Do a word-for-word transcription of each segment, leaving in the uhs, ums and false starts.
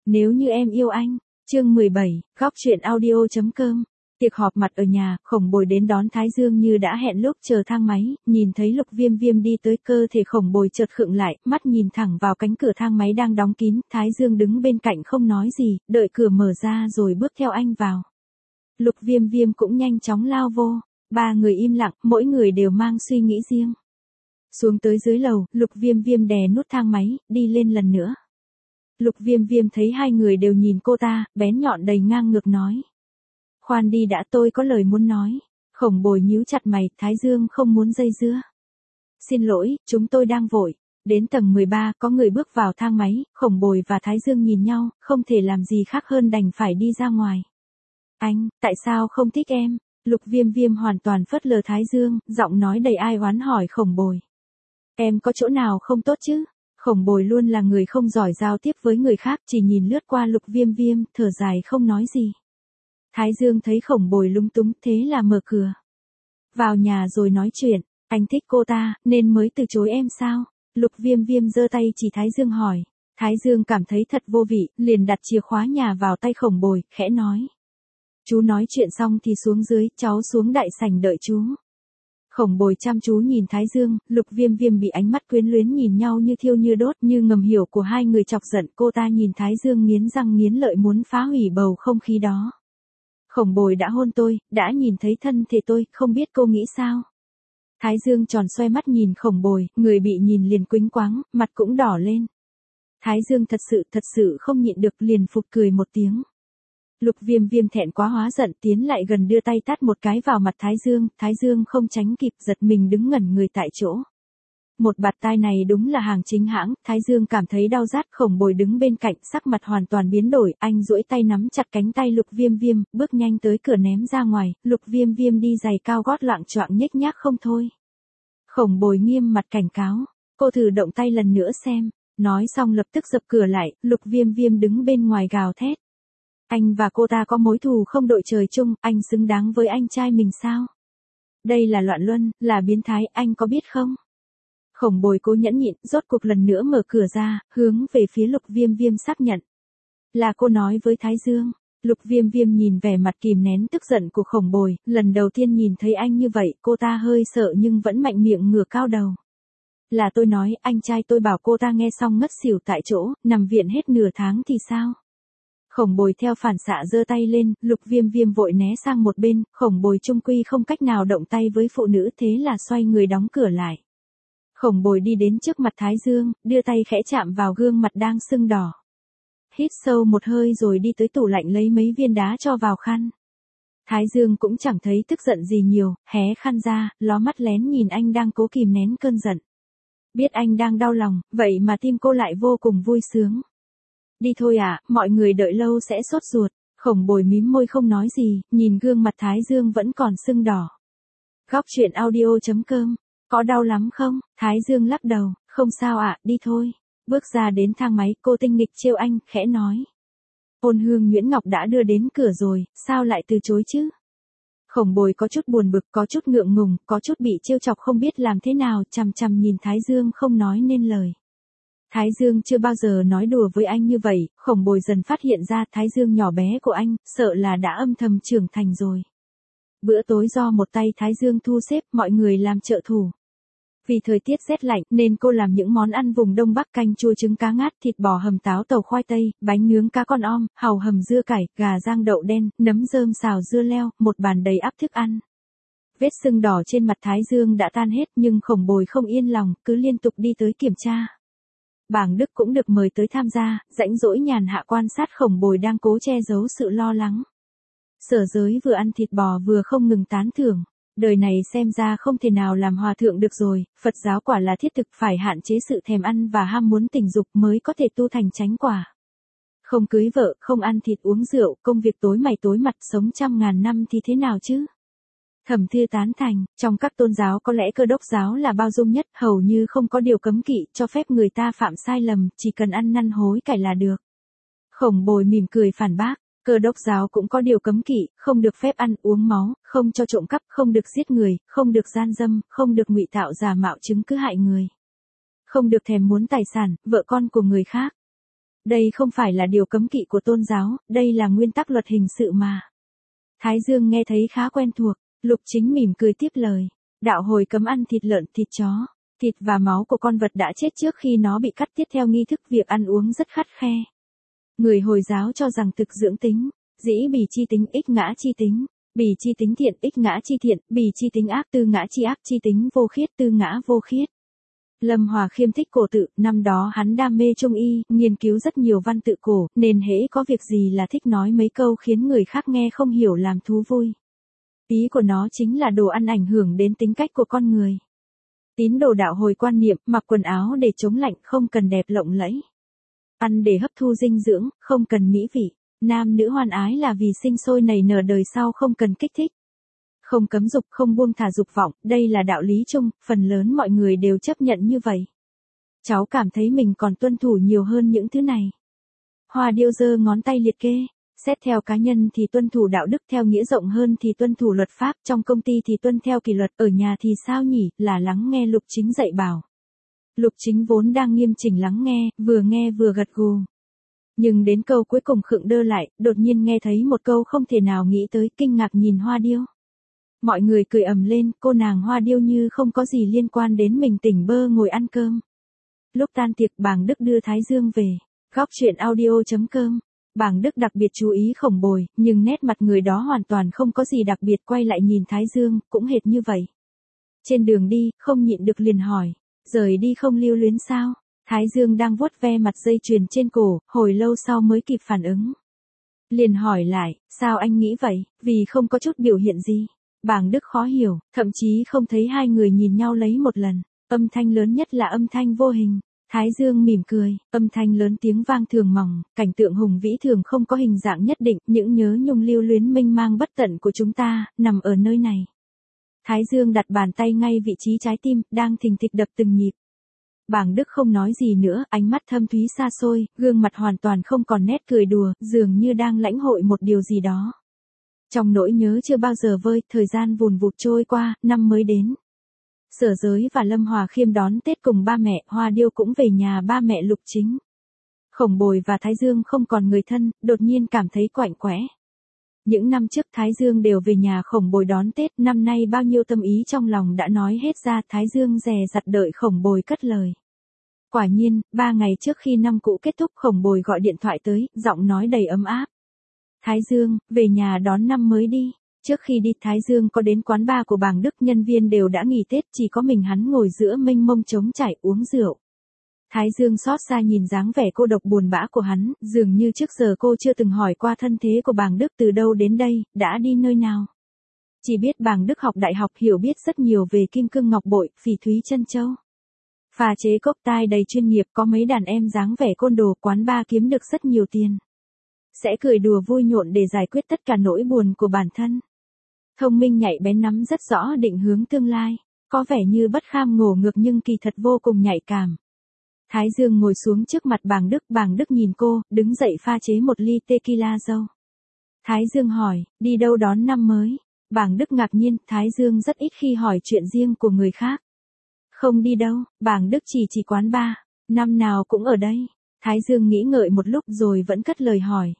Nếu như em yêu anh, chương mười bảy, góc truyện audio.com. Tiệc họp mặt ở nhà, Khổng Bồi đến đón Thái Dương như đã hẹn lúc chờ thang máy, nhìn thấy Lục Viêm Viêm đi tới, cơ thể Khổng Bồi chợt khựng lại, mắt nhìn thẳng vào cánh cửa thang máy đang đóng kín, Thái Dương đứng bên cạnh không nói gì, đợi cửa mở ra rồi bước theo anh vào. Lục Viêm Viêm cũng nhanh chóng lao vô, ba người im lặng, mỗi người đều mang suy nghĩ riêng. Xuống tới dưới lầu, Lục Viêm Viêm đè nút thang máy, đi lên lần nữa. Lục Viêm Viêm thấy hai người đều nhìn cô ta, bén nhọn đầy ngang ngược nói. Khoan đi đã, tôi có lời muốn nói. Khổng Bồi nhíu chặt mày, Thái Dương không muốn dây dưa. Xin lỗi, chúng tôi đang vội. Đến tầng mười ba, có người bước vào thang máy, Khổng Bồi và Thái Dương nhìn nhau, không thể làm gì khác hơn đành phải đi ra ngoài. Anh, tại sao không thích em? Lục Viêm Viêm hoàn toàn phớt lờ Thái Dương, giọng nói đầy ai oán hỏi Khổng Bồi. Em có chỗ nào không tốt chứ? Khổng Bồi luôn là người không giỏi giao tiếp với người khác, chỉ nhìn lướt qua Lục Viêm Viêm, thở dài không nói gì. Thái Dương thấy Khổng Bồi lúng túng, thế là mở cửa. Vào nhà rồi nói chuyện, anh thích cô ta, nên mới từ chối em sao? Lục Viêm Viêm giơ tay chỉ Thái Dương hỏi. Thái Dương cảm thấy thật vô vị, liền đặt chìa khóa nhà vào tay Khổng Bồi, khẽ nói. Chú nói chuyện xong thì xuống dưới, cháu xuống đại sảnh đợi chú. Khổng Bồi chăm chú nhìn Thái Dương, Lục Viêm Viêm bị ánh mắt quyến luyến nhìn nhau như thiêu như đốt, như ngầm hiểu của hai người chọc giận, cô ta nhìn Thái Dương nghiến răng nghiến lợi muốn phá hủy bầu không khí đó. Khổng Bồi đã hôn tôi, đã nhìn thấy thân thể tôi, không biết cô nghĩ sao? Thái Dương tròn xoe mắt nhìn Khổng Bồi, người bị nhìn liền quĩnh quáng, mặt cũng đỏ lên. Thái Dương thật sự, thật sự không nhịn được, liền phụt cười một tiếng. Lục Viêm Viêm thẹn quá hóa giận, tiến lại gần đưa tay tát một cái vào mặt Thái Dương, Thái Dương không tránh kịp, giật mình đứng ngẩn người tại chỗ. Một bạt tai này đúng là hàng chính hãng, Thái Dương cảm thấy đau rát. Khổng Bồi đứng bên cạnh, sắc mặt hoàn toàn biến đổi, anh duỗi tay nắm chặt cánh tay Lục Viêm Viêm, bước nhanh tới cửa ném ra ngoài, Lục Viêm Viêm đi giày cao gót loạng choạng nhếch nhác không thôi. Khổng Bồi nghiêm mặt cảnh cáo, cô thử động tay lần nữa xem, nói xong lập tức dập cửa lại, Lục Viêm Viêm đứng bên ngoài gào thét. Anh và cô ta có mối thù không đội trời chung, anh xứng đáng với anh trai mình sao? Đây là loạn luân, là biến thái, anh có biết không? Khổng Bồi cố nhẫn nhịn, rốt cuộc lần nữa mở cửa ra, hướng về phía Lục Viêm Viêm xác nhận. Là cô nói với Thái Dương. Lục Viêm Viêm nhìn vẻ mặt kìm nén tức giận của Khổng Bồi, lần đầu tiên nhìn thấy anh như vậy, cô ta hơi sợ nhưng vẫn mạnh miệng ngửa cao đầu. Là tôi nói, anh trai tôi bảo. Cô ta nghe xong ngất xỉu tại chỗ, nằm viện hết nửa tháng thì sao? Khổng Bồi theo phản xạ giơ tay lên, Lục Viêm Viêm vội né sang một bên, Khổng Bồi chung quy không cách nào động tay với phụ nữ, thế là xoay người đóng cửa lại. Khổng Bồi đi đến trước mặt Thái Dương, đưa tay khẽ chạm vào gương mặt đang sưng đỏ. Hít sâu một hơi rồi đi tới tủ lạnh lấy mấy viên đá cho vào khăn. Thái Dương cũng chẳng thấy tức giận gì nhiều, hé khăn ra, ló mắt lén nhìn anh đang cố kìm nén cơn giận. Biết anh đang đau lòng, vậy mà tim cô lại vô cùng vui sướng. Đi thôi ạ, à, mọi người đợi lâu sẽ sốt ruột. Khổng Bồi mím môi không nói gì, nhìn gương mặt Thái Dương vẫn còn sưng đỏ. Góc truyện audio.com. Có đau lắm không? Thái Dương lắc đầu, không sao ạ, à, đi thôi. Bước ra đến thang máy, cô tinh nghịch trêu anh, khẽ nói. Ôn Hương Nguyễn Ngọc đã đưa đến cửa rồi, sao lại từ chối chứ? Khổng Bồi có chút buồn bực, có chút ngượng ngùng, có chút bị trêu chọc không biết làm thế nào, chằm chằm nhìn Thái Dương không nói nên lời. Thái Dương chưa bao giờ nói đùa với anh như vậy, Khổng Bồi dần phát hiện ra Thái Dương nhỏ bé của anh, sợ là đã âm thầm trưởng thành rồi. Bữa tối do một tay Thái Dương thu xếp, mọi người làm trợ thủ. Vì thời tiết rét lạnh nên cô làm những món ăn vùng Đông Bắc, canh chua trứng cá ngát, thịt bò hầm táo tàu khoai tây, bánh nướng cá con om, hàu hầm dưa cải, gà rang đậu đen, nấm rơm xào dưa leo, một bàn đầy ắp thức ăn. Vết sưng đỏ trên mặt Thái Dương đã tan hết nhưng Khổng Bồi không yên lòng, cứ liên tục đi tới kiểm tra. Bảng Đức cũng được mời tới tham gia, rãnh rỗi nhàn hạ quan sát Khổng Bồi đang cố che giấu sự lo lắng. Sở Giới vừa ăn thịt bò vừa không ngừng tán thưởng. Đời này xem ra không thể nào làm hòa thượng được rồi, Phật giáo quả là thiết thực, phải hạn chế sự thèm ăn và ham muốn tình dục mới có thể tu thành chánh quả. Không cưới vợ, không ăn thịt uống rượu, công việc tối mày tối mặt, sống trăm ngàn năm thì thế nào chứ? Thẩm Thư tán thành, trong các tôn giáo có lẽ Cơ Đốc giáo là bao dung nhất, hầu như không có điều cấm kỵ, cho phép người ta phạm sai lầm, chỉ cần ăn năn hối cải là được. Khổng Bồi mỉm cười phản bác, Cơ Đốc giáo cũng có điều cấm kỵ, không được phép ăn uống máu, không cho trộm cắp, không được giết người, không được gian dâm, không được ngụy tạo giả mạo chứng cứ hại người. Không được thèm muốn tài sản, vợ con của người khác. Đây không phải là điều cấm kỵ của tôn giáo, đây là nguyên tắc luật hình sự mà. Thái Dương nghe thấy khá quen thuộc, Lục Chính mỉm cười tiếp lời. Đạo hồi cấm ăn thịt lợn, thịt chó, thịt và máu của con vật đã chết trước khi nó bị cắt tiết theo nghi thức việc ăn uống rất khắt khe. Người Hồi giáo cho rằng thực dưỡng tính, dĩ bỉ chi tính ích ngã chi tính, bỉ chi tính thiện ích ngã chi thiện, bỉ chi tính ác tư ngã chi ác chi tính vô khiết tư ngã vô khiết. Lâm Hòa Khiêm thích cổ tự, năm đó hắn đam mê trung y, nghiên cứu rất nhiều văn tự cổ, nên hễ có việc gì là thích nói mấy câu khiến người khác nghe không hiểu làm thú vui. Ý của nó chính là đồ ăn ảnh hưởng đến tính cách của con người. Tín đồ đạo hồi quan niệm, mặc quần áo để chống lạnh, không cần đẹp lộng lẫy. Ăn để hấp thu dinh dưỡng, không cần mỹ vị. Nam nữ hoan ái là vì sinh sôi nảy nở đời sau, không cần kích thích. Không cấm dục, không buông thả dục vọng, đây là đạo lý chung, phần lớn mọi người đều chấp nhận như vậy. Cháu cảm thấy mình còn tuân thủ nhiều hơn những thứ này. Hoa Điêu giơ ngón tay liệt kê. Xét theo cá nhân thì tuân thủ đạo đức, theo nghĩa rộng hơn thì tuân thủ luật pháp, trong công ty thì tuân theo kỷ luật, ở nhà thì sao nhỉ, là lắng nghe Lục Chính dạy bảo. Lục Chính vốn đang nghiêm chỉnh lắng nghe, vừa nghe vừa gật gù. Nhưng đến câu cuối cùng khựng đơ lại, đột nhiên nghe thấy một câu không thể nào nghĩ tới, kinh ngạc nhìn Hoa Điêu. Mọi người cười ầm lên, cô nàng Hoa Điêu như không có gì liên quan đến mình, tỉnh bơ ngồi ăn cơm. Lúc tan tiệc, Bàng Đức đưa Thái Dương về. Góc truyện audio chấm com. Bàng Đức đặc biệt chú ý Khổng Bồi, nhưng nét mặt người đó hoàn toàn không có gì đặc biệt, quay lại nhìn Thái Dương, cũng hệt như vậy. Trên đường đi, không nhịn được liền hỏi, rời đi không lưu luyến sao? Thái Dương đang vuốt ve mặt dây chuyền trên cổ, hồi lâu sau mới kịp phản ứng. Liền hỏi lại, sao anh nghĩ vậy, vì không có chút biểu hiện gì. Bàng Đức khó hiểu, thậm chí không thấy hai người nhìn nhau lấy một lần, âm thanh lớn nhất là âm thanh vô hình. Thái Dương mỉm cười, âm thanh lớn tiếng vang thường mỏng, cảnh tượng hùng vĩ thường không có hình dạng nhất định, những nhớ nhung lưu luyến mênh mang bất tận của chúng ta, nằm ở nơi này. Thái Dương đặt bàn tay ngay vị trí trái tim, đang thình thịch đập từng nhịp. Bàng Đức không nói gì nữa, ánh mắt thâm thúy xa xôi, gương mặt hoàn toàn không còn nét cười đùa, dường như đang lãnh hội một điều gì đó. Trong nỗi nhớ chưa bao giờ vơi, thời gian vùn vụt trôi qua, năm mới đến. Sở Giới và Lâm Hòa Khiêm đón Tết cùng ba mẹ, Hoa Điêu cũng về nhà ba mẹ Lục Chính. Khổng Bồi và Thái Dương không còn người thân, đột nhiên cảm thấy quạnh quẽ. Những năm trước Thái Dương đều về nhà Khổng Bồi đón Tết, năm nay bao nhiêu tâm ý trong lòng đã nói hết ra, Thái Dương dè dặt đợi Khổng Bồi cất lời. Quả nhiên, ba ngày trước khi năm cũ kết thúc, Khổng Bồi gọi điện thoại tới, giọng nói đầy ấm áp. Thái Dương, về nhà đón năm mới đi. Trước khi đi, Thái Dương có đến quán bar của Bàng Đức, nhân viên đều đã nghỉ Tết, chỉ có mình hắn ngồi giữa mênh mông trống trải uống rượu. Thái Dương xót xa nhìn dáng vẻ cô độc buồn bã của hắn, dường như trước giờ cô chưa từng hỏi qua thân thế của Bàng Đức từ đâu đến đây, đã đi nơi nào. Chỉ biết Bàng Đức học đại học, hiểu biết rất nhiều về kim cương ngọc bội, phỉ thúy chân châu. Pha chế cốc tai đầy chuyên nghiệp, có mấy đàn em dáng vẻ côn đồ, quán bar kiếm được rất nhiều tiền. Sẽ cười đùa vui nhộn để giải quyết tất cả nỗi buồn của bản thân. Thông minh nhạy bén, nắm rất rõ định hướng tương lai, có vẻ như bất kham ngổ ngược nhưng kỳ thật vô cùng nhạy cảm. Thái Dương ngồi xuống trước mặt Bàng Đức, Bàng Đức nhìn cô, đứng dậy pha chế một ly tequila dâu. Thái Dương hỏi, đi đâu đón năm mới? Bàng Đức ngạc nhiên, Thái Dương rất ít khi hỏi chuyện riêng của người khác. Không đi đâu, Bàng Đức chỉ chỉ quán bar, năm nào cũng ở đây. Thái Dương nghĩ ngợi một lúc rồi vẫn cất lời hỏi.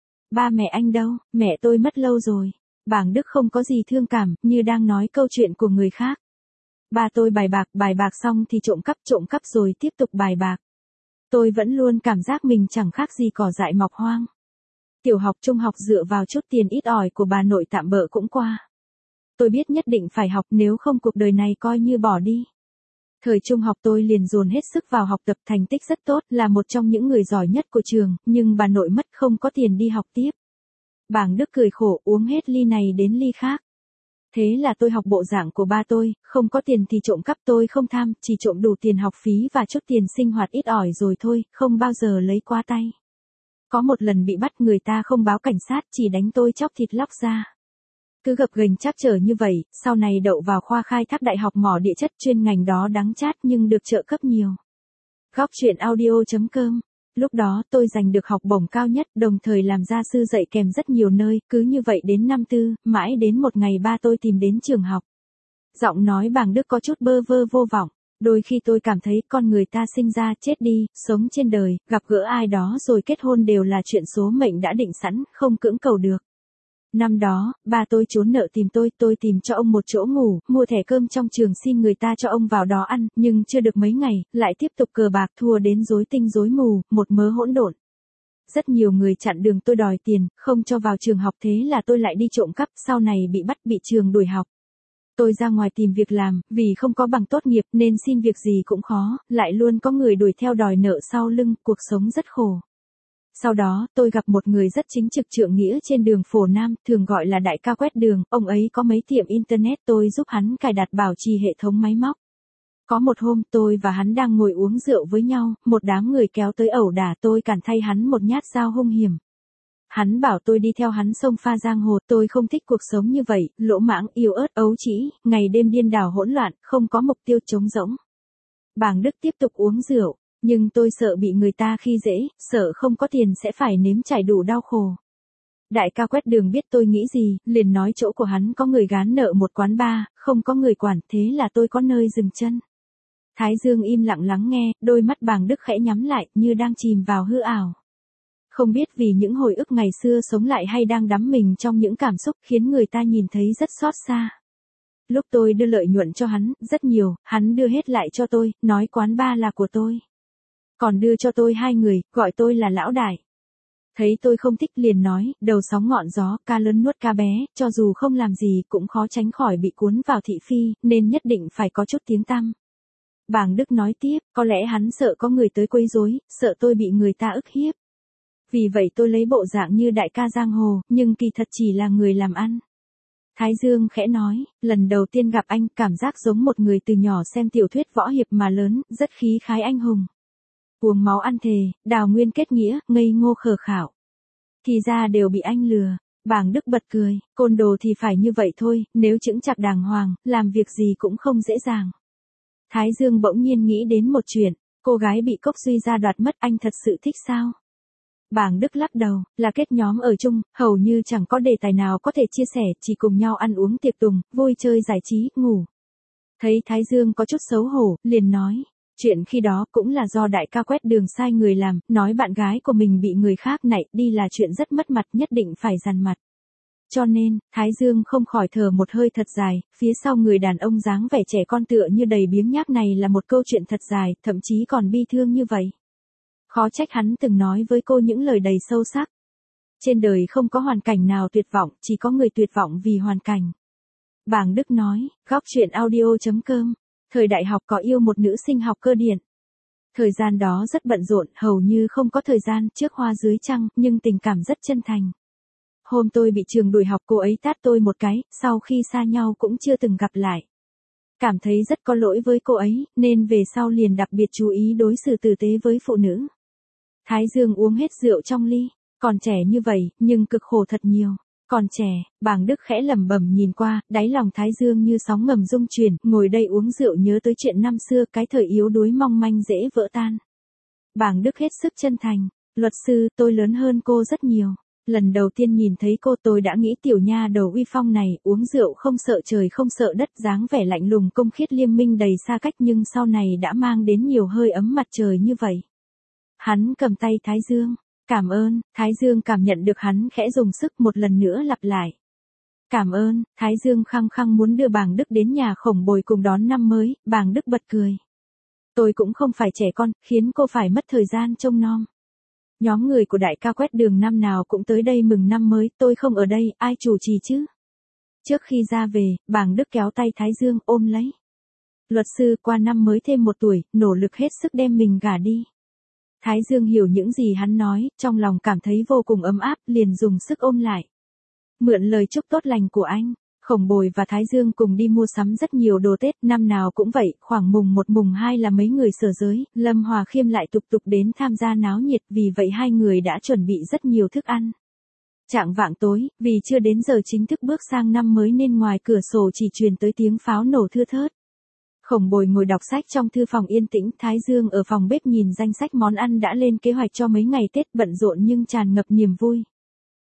Ba mẹ anh đâu? Mẹ tôi mất lâu rồi. Bàng Đức không có gì thương cảm, như đang nói câu chuyện của người khác. Ba tôi bài bạc, bài bạc xong thì trộm cắp, trộm cắp rồi tiếp tục bài bạc. Tôi vẫn luôn cảm giác mình chẳng khác gì cỏ dại mọc hoang. Tiểu học, trung học dựa vào chút tiền ít ỏi của bà nội tạm bợ cũng qua. Tôi biết nhất định phải học, nếu không cuộc đời này coi như bỏ đi. Thời trung học tôi liền dồn hết sức vào học tập, thành tích rất tốt, là một trong những người giỏi nhất của trường, nhưng bà nội mất, không có tiền đi học tiếp. Bàng Đức cười khổ, uống hết ly này đến ly khác. Thế là tôi học bộ dạng của ba tôi, không có tiền thì trộm cắp, tôi không tham, chỉ trộm đủ tiền học phí và chút tiền sinh hoạt ít ỏi rồi thôi, không bao giờ lấy qua tay. Có một lần bị bắt, người ta không báo cảnh sát, chỉ đánh tôi chóc thịt lóc ra. Cứ gập ghềnh trắc trở như vậy, sau này đậu vào khoa khai thác đại học mỏ địa chất, chuyên ngành đó đắng chát nhưng được trợ cấp nhiều. Góc truyện audio chấm com. Lúc đó tôi giành được học bổng cao nhất, đồng thời làm gia sư dạy kèm rất nhiều nơi, cứ như vậy đến năm tư, mãi đến một ngày ba tôi tìm đến trường học. Giọng nói Bàng Đức có chút bơ vơ vô vọng. Đôi khi tôi cảm thấy con người ta sinh ra, chết đi, sống trên đời, gặp gỡ ai đó rồi kết hôn đều là chuyện số mệnh đã định sẵn, không cưỡng cầu được. Năm đó, ba tôi trốn nợ tìm tôi, tôi tìm cho ông một chỗ ngủ, mua thẻ cơm trong trường xin người ta cho ông vào đó ăn, nhưng chưa được mấy ngày, lại tiếp tục cờ bạc thua đến rối tinh rối mù, một mớ hỗn độn. Rất nhiều người chặn đường tôi đòi tiền, không cho vào trường học, thế là tôi lại đi trộm cắp, sau này bị bắt, bị trường đuổi học. Tôi ra ngoài tìm việc làm, vì không có bằng tốt nghiệp nên xin việc gì cũng khó, lại luôn có người đuổi theo đòi nợ sau lưng, cuộc sống rất khổ. Sau đó, tôi gặp một người rất chính trực trượng nghĩa trên đường Phổ Nam, thường gọi là đại ca quét đường, ông ấy có mấy tiệm internet, tôi giúp hắn cài đặt bảo trì hệ thống máy móc. Có một hôm, tôi và hắn đang ngồi uống rượu với nhau, một đám người kéo tới ẩu đả, tôi cản thay hắn một nhát dao hung hiểm. Hắn bảo tôi đi theo hắn sông pha giang hồ, tôi không thích cuộc sống như vậy, lỗ mãng, yếu ớt, ấu trĩ, ngày đêm điên đảo hỗn loạn, không có mục tiêu, trống rỗng. Bàng Đức tiếp tục uống rượu, nhưng tôi sợ bị người ta khi dễ, sợ không có tiền sẽ phải nếm trải đủ đau khổ. Đại ca quét đường biết tôi nghĩ gì, liền nói chỗ của hắn có người gán nợ một quán bar, không có người quản, thế là tôi có nơi dừng chân. Thái Dương im lặng lắng nghe, đôi mắt Bàng Đức khẽ nhắm lại, như đang chìm vào hư ảo. Không biết vì những hồi ức ngày xưa sống lại hay đang đắm mình trong những cảm xúc khiến người ta nhìn thấy rất xót xa. Lúc tôi đưa lợi nhuận cho hắn, rất nhiều, hắn đưa hết lại cho tôi, nói quán bar là của tôi. Còn đưa cho tôi hai người, gọi tôi là lão đại. Thấy tôi không thích liền nói, đầu sóng ngọn gió, ca lớn nuốt ca bé, cho dù không làm gì cũng khó tránh khỏi bị cuốn vào thị phi, nên nhất định phải có chút tiếng tăm. Bàng Đức nói tiếp, có lẽ hắn sợ có người tới quấy rối, sợ tôi bị người ta ức hiếp. Vì vậy tôi lấy bộ dạng như đại ca giang hồ, nhưng kỳ thật chỉ là người làm ăn. Thái Dương khẽ nói, lần đầu tiên gặp anh, cảm giác giống một người từ nhỏ xem tiểu thuyết võ hiệp mà lớn, rất khí khái anh hùng. Uống máu ăn thề, đào nguyên kết nghĩa, ngây ngô khờ khảo. Thì ra đều bị anh lừa. Bàng Đức bật cười, côn đồ thì phải như vậy thôi, nếu chững chạc đàng hoàng, làm việc gì cũng không dễ dàng. Thái Dương bỗng nhiên nghĩ đến một chuyện, cô gái bị Cốc Duy ra đoạt mất, anh thật sự thích sao? Bàng Đức lắc đầu, là kết nhóm ở chung, hầu như chẳng có đề tài nào có thể chia sẻ, chỉ cùng nhau ăn uống tiệc tùng, vui chơi giải trí, ngủ. Thấy Thái Dương có chút xấu hổ, liền nói, chuyện khi đó cũng là do đại ca quét đường sai người làm, nói bạn gái của mình bị người khác nạy đi là chuyện rất mất mặt, nhất định phải dằn mặt. Cho nên, Thái Dương không khỏi thở một hơi thật dài, phía sau người đàn ông dáng vẻ trẻ con tựa như đầy biếng nhác này là một câu chuyện thật dài, thậm chí còn bi thương như vậy. Khó trách hắn từng nói với cô những lời đầy sâu sắc. Trên đời không có hoàn cảnh nào tuyệt vọng, chỉ có người tuyệt vọng vì hoàn cảnh. Bàng Đức nói, góc chuyện audio chấm com, thời đại học có yêu một nữ sinh học cơ điện. Thời gian đó rất bận rộn, hầu như không có thời gian, trước hoa dưới trăng, nhưng tình cảm rất chân thành. Hôm tôi bị trường đuổi học cô ấy tát tôi một cái, sau khi xa nhau cũng chưa từng gặp lại. Cảm thấy rất có lỗi với cô ấy, nên về sau liền đặc biệt chú ý đối xử tử tế với phụ nữ. Thái Dương uống hết rượu trong ly, còn trẻ như vậy, nhưng cực khổ thật nhiều. Còn trẻ, Bàng Đức khẽ lẩm bẩm nhìn qua, đáy lòng Thái Dương như sóng ngầm rung chuyển, ngồi đây uống rượu nhớ tới chuyện năm xưa, cái thời yếu đuối mong manh dễ vỡ tan. Bàng Đức hết sức chân thành, luật sư, tôi lớn hơn cô rất nhiều. Lần đầu tiên nhìn thấy cô tôi đã nghĩ tiểu nha đầu uy phong này, uống rượu không sợ trời không sợ đất, dáng vẻ lạnh lùng công khiết liêm minh đầy xa cách, nhưng sau này đã mang đến nhiều hơi ấm mặt trời như vậy. Hắn cầm tay Thái Dương. Cảm ơn, Thái Dương cảm nhận được hắn khẽ dùng sức, một lần nữa lặp lại. Cảm ơn, Thái Dương khăng khăng muốn đưa Bàng Đức đến nhà Khổng Bồi cùng đón năm mới, Bàng Đức bật cười. Tôi cũng không phải trẻ con, khiến cô phải mất thời gian trông nom. Nhóm người của đại ca quét đường năm nào cũng tới đây mừng năm mới, tôi không ở đây, ai chủ trì chứ? Trước khi ra về, Bàng Đức kéo tay Thái Dương ôm lấy. Luật sư, qua năm mới thêm một tuổi, nỗ lực hết sức đem mình gả đi. Thái Dương hiểu những gì hắn nói, trong lòng cảm thấy vô cùng ấm áp, liền dùng sức ôm lại. Mượn lời chúc tốt lành của anh, Khổng Bồi và Thái Dương cùng đi mua sắm rất nhiều đồ Tết, năm nào cũng vậy, khoảng mùng một mùng hai là mấy người sở giới, Lâm Hòa Khiêm lại tục tục đến tham gia náo nhiệt, vì vậy hai người đã chuẩn bị rất nhiều thức ăn. Chạng vạng tối, vì chưa đến giờ chính thức bước sang năm mới nên ngoài cửa sổ chỉ truyền tới tiếng pháo nổ thưa thớt. Khổng Bồi ngồi đọc sách trong thư phòng yên tĩnh, Thái Dương ở phòng bếp nhìn danh sách món ăn đã lên kế hoạch cho mấy ngày Tết, bận rộn nhưng tràn ngập niềm vui.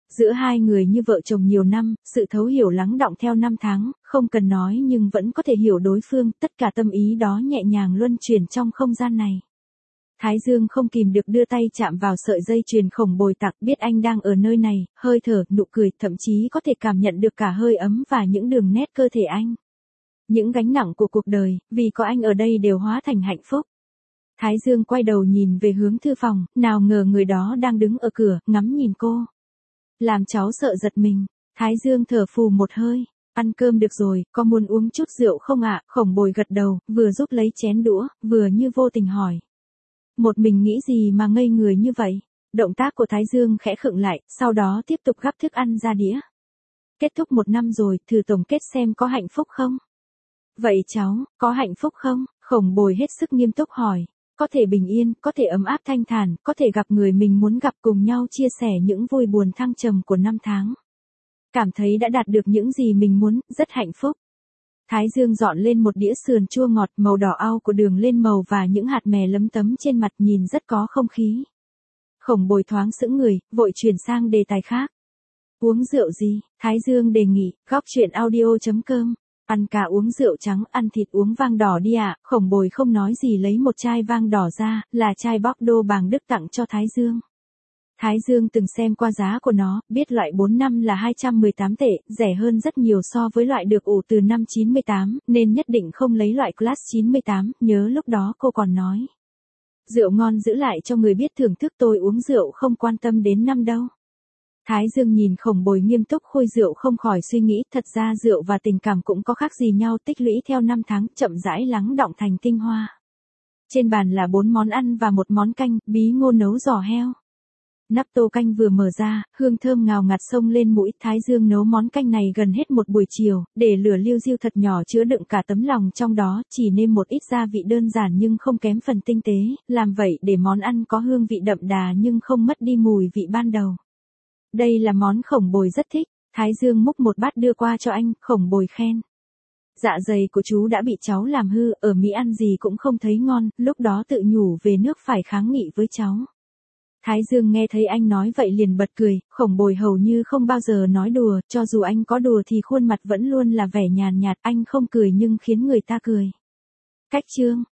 Giữa hai người như vợ chồng nhiều năm, sự thấu hiểu lắng đọng theo năm tháng, không cần nói nhưng vẫn có thể hiểu đối phương, tất cả tâm ý đó nhẹ nhàng luân chuyển trong không gian này. Thái Dương không kìm được đưa tay chạm vào sợi dây chuyền Khổng Bồi tặng, biết anh đang ở nơi này, hơi thở, nụ cười, thậm chí có thể cảm nhận được cả hơi ấm và những đường nét cơ thể anh. Những gánh nặng của cuộc đời, vì có anh ở đây đều hóa thành hạnh phúc. Thái Dương quay đầu nhìn về hướng thư phòng, nào ngờ người đó đang đứng ở cửa, ngắm nhìn cô. Làm cháu sợ giật mình, Thái Dương thở phù một hơi, ăn cơm được rồi, có muốn uống chút rượu không ạ? Khổng Bồi gật đầu, vừa giúp lấy chén đũa, vừa như vô tình hỏi. Một mình nghĩ gì mà ngây người như vậy? Động tác của Thái Dương khẽ khựng lại, sau đó tiếp tục gắp thức ăn ra đĩa. Kết thúc một năm rồi, thử tổng kết xem có hạnh phúc không? Vậy cháu, có hạnh phúc không? Khổng Bồi hết sức nghiêm túc hỏi. Có thể bình yên, có thể ấm áp thanh thản, có thể gặp người mình muốn gặp, cùng nhau chia sẻ những vui buồn thăng trầm của năm tháng. Cảm thấy đã đạt được những gì mình muốn, rất hạnh phúc. Thái Dương dọn lên một đĩa sườn chua ngọt, màu đỏ au của đường lên màu và những hạt mè lấm tấm trên mặt, nhìn rất có không khí. Khổng Bồi thoáng sững người, vội chuyển sang đề tài khác. Uống rượu gì? Thái Dương đề nghị, góc chuyện audio chấm com. Ăn cá uống rượu trắng, ăn thịt uống vang đỏ đi ạ. À. Khổng Bồi không nói gì lấy một chai vang đỏ ra, là chai Bordeaux bàng Đức tặng cho Thái Dương. Thái Dương từng xem qua giá của nó, biết loại bốn năm là hai trăm mười tám tệ, rẻ hơn rất nhiều so với loại được ủ từ năm chín mươi tám, nên nhất định không lấy loại Class chín mươi tám, nhớ lúc đó cô còn nói. Rượu ngon giữ lại cho người biết thưởng thức, tôi uống rượu không quan tâm đến năm đâu. Thái Dương nhìn Khổng Bồi nghiêm túc khui rượu không khỏi suy nghĩ, thật ra rượu và tình cảm cũng có khác gì nhau, tích lũy theo năm tháng, chậm rãi lắng đọng thành tinh hoa. Trên bàn là bốn món ăn và một món canh, bí ngô nấu giò heo. Nắp tô canh vừa mở ra, hương thơm ngào ngạt xông lên mũi. Thái Dương nấu món canh này gần hết một buổi chiều, để lửa liu riu thật nhỏ chứa đựng cả tấm lòng trong đó, chỉ nêm một ít gia vị đơn giản nhưng không kém phần tinh tế, làm vậy để món ăn có hương vị đậm đà nhưng không mất đi mùi vị ban đầu. Đây là món Khổng Bồi rất thích. Thái Dương múc một bát đưa qua cho anh, Khổng Bồi khen. Dạ dày của chú đã bị cháu làm hư, ở Mỹ ăn gì cũng không thấy ngon, lúc đó tự nhủ về nước phải kháng nghị với cháu. Thái Dương nghe thấy anh nói vậy liền bật cười, Khổng Bồi hầu như không bao giờ nói đùa, cho dù anh có đùa thì khuôn mặt vẫn luôn là vẻ nhàn nhạt, anh không cười nhưng khiến người ta cười. Cách chương